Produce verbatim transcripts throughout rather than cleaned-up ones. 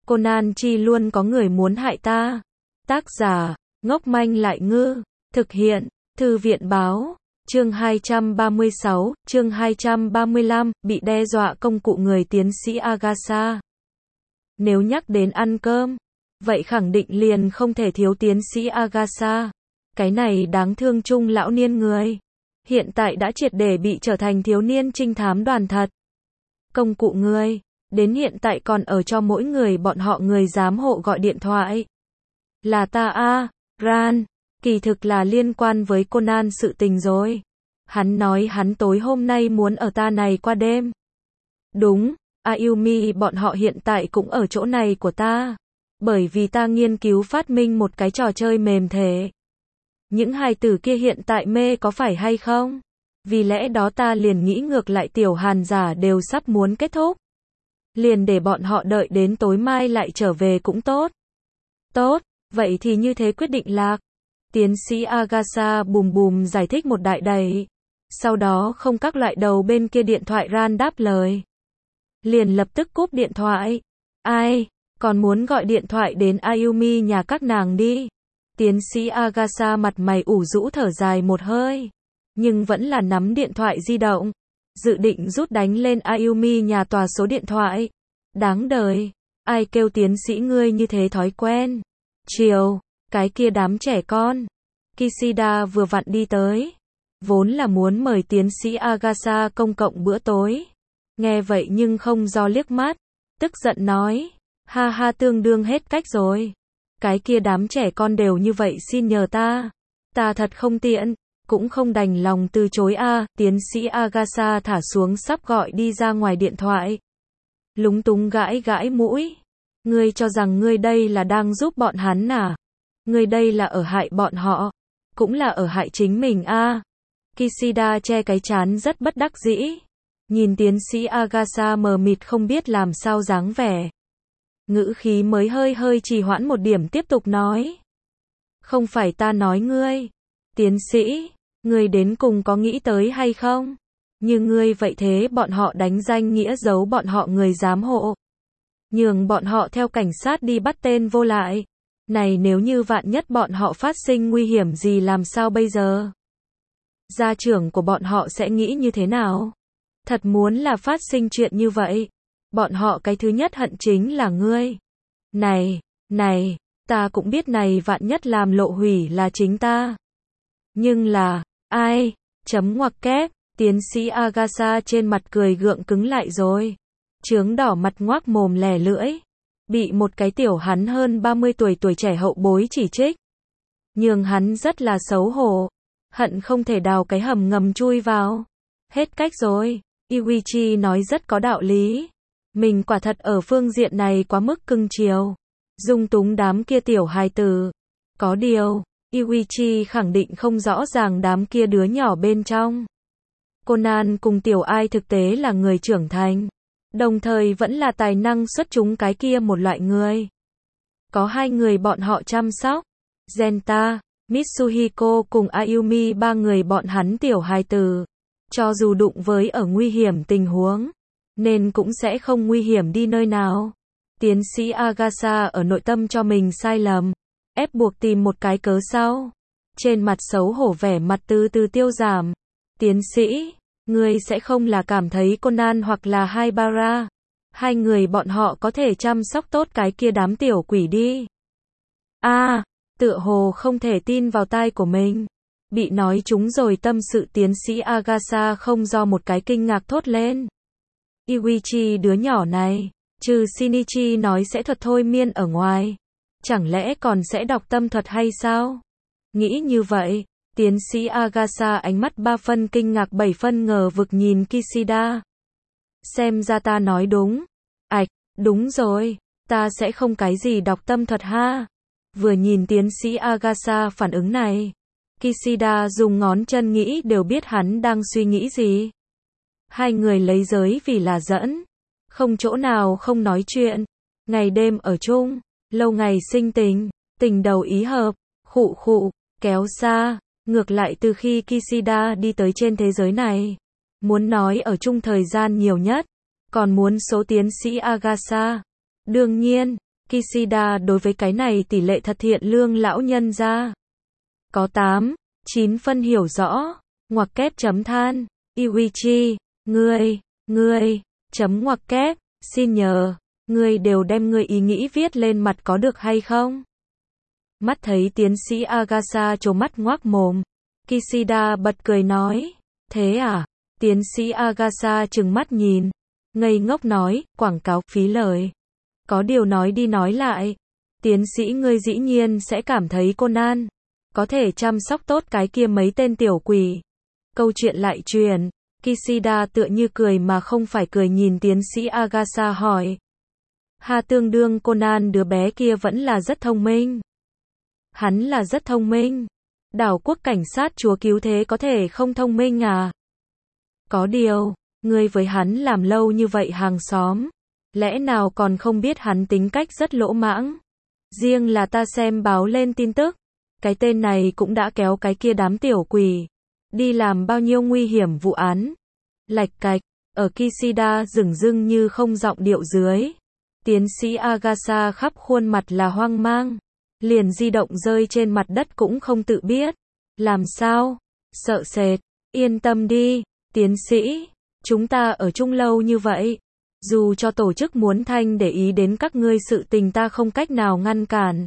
Conan chi luôn có người muốn hại ta. Tác giả, ngốc manh lại ngư. Thực hiện, Thư viện báo. Chương hai trăm ba mươi sáu, chương hai trăm ba mươi lăm, bị đe dọa công cụ người tiến sĩ Agatha. Nếu nhắc đến ăn cơm, vậy khẳng định liền không thể thiếu tiến sĩ Agatha. Cái này đáng thương trung lão niên người. Hiện tại đã triệt để bị trở thành thiếu niên trinh thám đoàn thật. Công cụ người, đến hiện tại còn ở cho mỗi người bọn họ người giám hộ gọi điện thoại. Là ta a, Ran, kỳ thực là liên quan với Conan sự tình rồi. Hắn nói hắn tối hôm nay muốn ở ta này qua đêm. Đúng, Ayumi bọn họ hiện tại cũng ở chỗ này của ta. Bởi vì ta nghiên cứu phát minh một cái trò chơi mềm thể. Những hài tử kia hiện tại mê có phải hay không? Vì lẽ đó ta liền nghĩ ngược lại tiểu hàn giả đều sắp muốn kết thúc. Liền để bọn họ đợi đến tối mai lại trở về cũng tốt. Tốt, vậy thì như thế quyết định lạc. Tiến sĩ Agatha bùm bùm giải thích một đại đầy. Sau đó không các loại đầu bên kia điện thoại Ran đáp lời. Liền lập tức cúp điện thoại. Ai, còn muốn gọi điện thoại đến Ayumi nhà các nàng đi. Tiến sĩ Agatha mặt mày ủ rũ thở dài một hơi. Nhưng vẫn là nắm điện thoại di động. Dự định rút đánh lên Ayumi nhà tòa số điện thoại. Đáng đời. Ai kêu tiến sĩ ngươi như thế thói quen. Chiều, cái kia đám trẻ con. Kishida vừa vặn đi tới. Vốn là muốn mời tiến sĩ Agatha công cộng bữa tối. Nghe vậy nhưng không do liếc mắt. Tức giận nói. Ha ha tương đương hết cách rồi. Cái kia đám trẻ con đều như vậy xin nhờ ta. Ta thật không tiện. Cũng không đành lòng từ chối a. Tiến sĩ Agatha thả xuống sắp gọi đi ra ngoài điện thoại. Lúng túng gãi gãi mũi. Ngươi cho rằng ngươi đây là đang giúp bọn hắn à? Ngươi đây là ở hại bọn họ. Cũng là ở hại chính mình a. Kishida che cái trán rất bất đắc dĩ. Nhìn tiến sĩ Agatha mờ mịt không biết làm sao dáng vẻ. Ngữ khí mới hơi hơi trì hoãn một điểm tiếp tục nói. Không phải ta nói ngươi. Tiến sĩ, ngươi đến cùng có nghĩ tới hay không? Như ngươi vậy thế bọn họ đánh danh nghĩa giấu bọn họ người giám hộ. Nhường bọn họ theo cảnh sát đi bắt tên vô lại. Này nếu như vạn nhất bọn họ phát sinh nguy hiểm gì làm sao bây giờ? Gia trưởng của bọn họ sẽ nghĩ như thế nào? Thật muốn là phát sinh chuyện như vậy. Bọn họ cái thứ nhất hận chính là ngươi. Này, này, ta cũng biết này vạn nhất làm lộ hủy là chính ta. Nhưng là, ai? Chấm ngoặc kép, tiến sĩ Agatha trên mặt cười gượng cứng lại rồi. Trướng đỏ mặt ngoác mồm lè lưỡi. Bị một cái tiểu hắn hơn ba mươi tuổi tuổi trẻ hậu bối chỉ trích. Nhưng hắn rất là xấu hổ. Hận không thể đào cái hầm ngầm chui vào. Hết cách rồi. Iwichi nói rất có đạo lý. Mình quả thật ở phương diện này quá mức cưng chiều. Dung túng đám kia tiểu hài tử. Có điều, Iwichi khẳng định không rõ ràng đám kia đứa nhỏ bên trong. Conan cùng tiểu ai thực tế là người trưởng thành. Đồng thời vẫn là tài năng xuất chúng cái kia một loại người. Có hai người bọn họ chăm sóc. Genta, Mitsuhiko cùng Ayumi ba người bọn hắn tiểu hài tử. Cho dù đụng với ở nguy hiểm tình huống. Nên cũng sẽ không nguy hiểm đi nơi nào. Tiến sĩ Agatha ở nội tâm cho mình sai lầm. Ép buộc tìm một cái cớ sau. Trên mặt xấu hổ vẻ mặt từ từ tiêu giảm. Tiến sĩ, ngươi sẽ không là cảm thấy Conan hoặc là Haibara. Hai người bọn họ có thể chăm sóc tốt cái kia đám tiểu quỷ đi. A, à, tựa hồ không thể tin vào tai của mình. Bị nói chúng rồi tâm sự tiến sĩ Agatha không do một cái kinh ngạc thốt lên. Iwichi đứa nhỏ này, trừ Shinichi nói sẽ thuật thôi miên ở ngoài. Chẳng lẽ còn sẽ đọc tâm thuật hay sao? Nghĩ như vậy, tiến sĩ Agatha ánh mắt ba phân kinh ngạc bảy phân ngờ vực nhìn Kishida. Xem ra ta nói đúng. Ảch, đúng rồi, ta sẽ không cái gì đọc tâm thuật ha. Vừa nhìn tiến sĩ Agatha phản ứng này. Kishida dùng ngón chân nghĩ đều biết hắn đang suy nghĩ gì. Hai người lấy giới vì là dẫn. Không chỗ nào không nói chuyện. Ngày đêm ở chung. Lâu ngày sinh tình. Tình đầu ý hợp. Khụ khụ. Kéo xa. Ngược lại từ khi Kishida đi tới trên thế giới này. Muốn nói ở chung thời gian nhiều nhất. Còn muốn số tiến sĩ Agatha. Đương nhiên. Kishida đối với cái này tỷ lệ thật thiện lương lão nhân ra. Có tám, chín phân hiểu rõ, ngoặc kép chấm than, Iwichi, ngươi, ngươi, chấm ngoặc kép, xin nhờ, ngươi đều đem ngươi ý nghĩ viết lên mặt có được hay không? Mắt thấy tiến sĩ Agasa trố mắt ngoác mồm, Kishida bật cười nói, thế à? Tiến sĩ Agasa trừng mắt nhìn, ngây ngốc nói, quảng cáo phí lời. Có điều nói đi nói lại, tiến sĩ ngươi dĩ nhiên sẽ cảm thấy Conan có thể chăm sóc tốt cái kia mấy tên tiểu quỷ. Câu chuyện lại truyền, Kishida tựa như cười mà không phải cười nhìn tiến sĩ Agasa hỏi. Hà tương đương Conan đứa bé kia vẫn là rất thông minh. Hắn là rất thông minh. Đảo quốc cảnh sát chúa cứu thế có thể không thông minh à? Có điều, ngươi với hắn làm lâu như vậy hàng xóm, lẽ nào còn không biết hắn tính cách rất lỗ mãng? Riêng là ta xem báo lên tin tức, cái tên này cũng đã kéo cái kia đám tiểu quỷ đi làm bao nhiêu nguy hiểm vụ án. Lạch cạch, ở Kishida dửng dưng như không giọng điệu dưới. Tiến sĩ Agasa khắp khuôn mặt là hoang mang, liền di động rơi trên mặt đất cũng không tự biết. Làm sao? Sợ sệt, yên tâm đi, tiến sĩ, chúng ta ở chung lâu như vậy. Dù cho tổ chức muốn thanh để ý đến các ngươi sự tình ta không cách nào ngăn cản.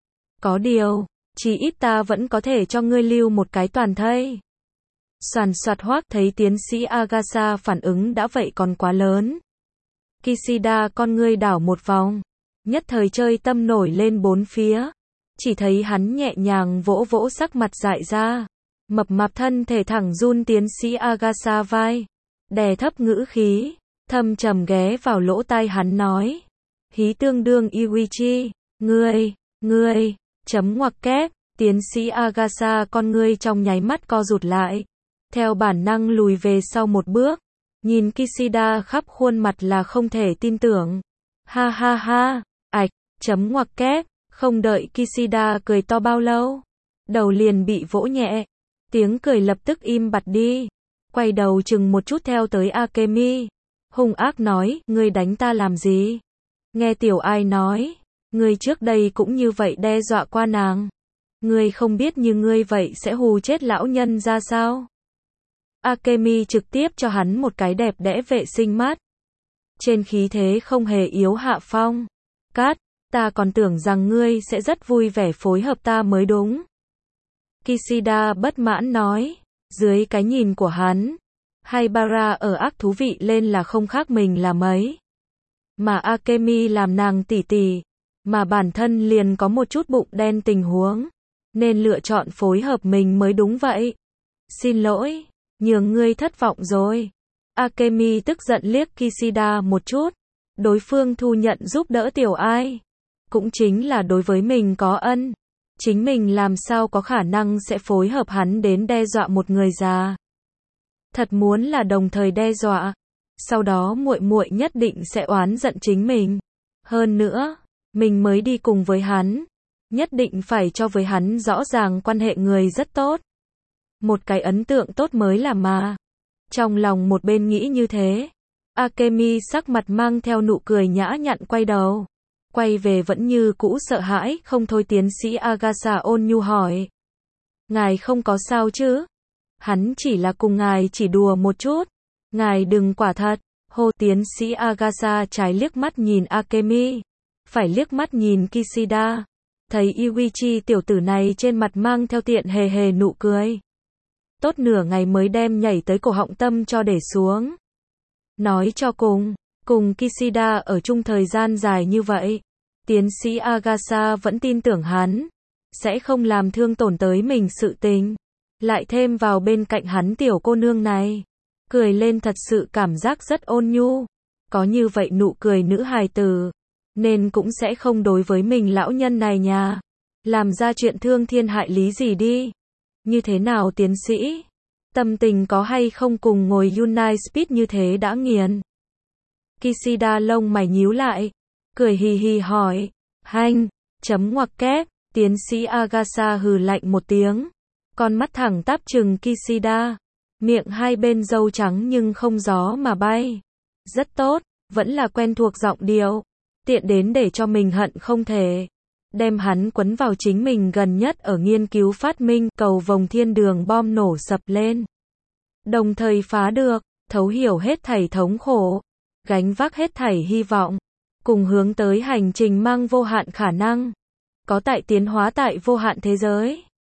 Có điều, chỉ ít ta vẫn có thể cho ngươi lưu một cái toàn thây. Soàn soạt hoác thấy tiến sĩ Agasa phản ứng đã vậy còn quá lớn. Kishida con ngươi đảo một vòng, nhất thời chơi tâm nổi lên bốn phía. Chỉ thấy hắn nhẹ nhàng vỗ vỗ sắc mặt dại ra, mập mạp thân thể thẳng run tiến sĩ Agasa vai, đè thấp ngữ khí, thâm trầm ghé vào lỗ tai hắn nói. Hí tương đương Iwichi, ngươi, ngươi, chấm ngoặc kép, tiến sĩ Agasa con ngươi trong nháy mắt co rụt lại, theo bản năng lùi về sau một bước, nhìn Kishida khắp khuôn mặt là không thể tin tưởng. Ha ha ha, ạch, chấm ngoặc kép, không đợi Kishida cười to bao lâu, đầu liền bị vỗ nhẹ, tiếng cười lập tức im bặt đi, quay đầu chừng một chút theo tới Akemi, hung ác nói, ngươi đánh ta làm gì? Nghe tiểu ai nói, ngươi trước đây cũng như vậy đe dọa qua nàng, ngươi không biết như ngươi vậy sẽ hù chết lão nhân ra sao? Akemi trực tiếp cho hắn một cái đẹp đẽ vệ sinh mắt. Trên khí thế không hề yếu hạ phong. Cát, ta còn tưởng rằng ngươi sẽ rất vui vẻ phối hợp ta mới đúng. Kishida bất mãn nói. Dưới cái nhìn của hắn, Haibara ở ác thú vị lên là không khác mình là mấy. Mà Akemi làm nàng tỷ tỷ, mà bản thân liền có một chút bụng đen tình huống, nên lựa chọn phối hợp mình mới đúng vậy. Xin lỗi, nhường ngươi thất vọng rồi. Akemi tức giận liếc Kishida một chút. Đối phương thu nhận giúp đỡ tiểu ai, cũng chính là đối với mình có ân. Chính mình làm sao có khả năng sẽ phối hợp hắn đến đe dọa một người già. Thật muốn là đồng thời đe dọa, sau đó muội muội nhất định sẽ oán giận chính mình. Hơn nữa, mình mới đi cùng với hắn, nhất định phải cho với hắn rõ ràng quan hệ người rất tốt. Một cái ấn tượng tốt mới là mà. Trong lòng một bên nghĩ như thế, Akemi sắc mặt mang theo nụ cười nhã nhặn quay đầu. Quay về vẫn như cũ sợ hãi, không thôi tiến sĩ Agasa ôn nhu hỏi. Ngài không có sao chứ? Hắn chỉ là cùng ngài chỉ đùa một chút. Ngài đừng quả thật. Hô tiến sĩ Agasa trái liếc mắt nhìn Akemi, phải liếc mắt nhìn Kishida. Thấy Iwichi tiểu tử này trên mặt mang theo tiện hề hề nụ cười. Tốt nửa ngày mới đem nhảy tới cổ họng tâm cho để xuống. Nói cho cùng, cùng Kishida ở chung thời gian dài như vậy, tiến sĩ Agasa vẫn tin tưởng hắn sẽ không làm thương tổn tới mình sự tình. Lại thêm vào bên cạnh hắn tiểu cô nương này, cười lên thật sự cảm giác rất ôn nhu. Có như vậy nụ cười nữ hài tử, nên cũng sẽ không đối với mình lão nhân này nhà làm ra chuyện thương thiên hại lý gì đi. Như thế nào tiến sĩ? Tâm tình có hay không cùng ngồi United Speed như thế đã nghiền? Kishida lông mày nhíu lại, cười hì hì hỏi. Hanh, chấm ngoặc kép, tiến sĩ Agasa hừ lạnh một tiếng, con mắt thẳng tắp trừng Kishida, miệng hai bên râu trắng nhưng không gió mà bay. Rất tốt, vẫn là quen thuộc giọng điệu. tiện đến để cho mình hận không thể đem hắn quấn vào chính mình gần nhất ở nghiên cứu phát minh cầu vồng thiên đường bom nổ sập lên. Đồng thời phá được, thấu hiểu hết thảy thống khổ, gánh vác hết thảy hy vọng, cùng hướng tới hành trình mang vô hạn khả năng, có tại tiến hóa tại vô hạn thế giới.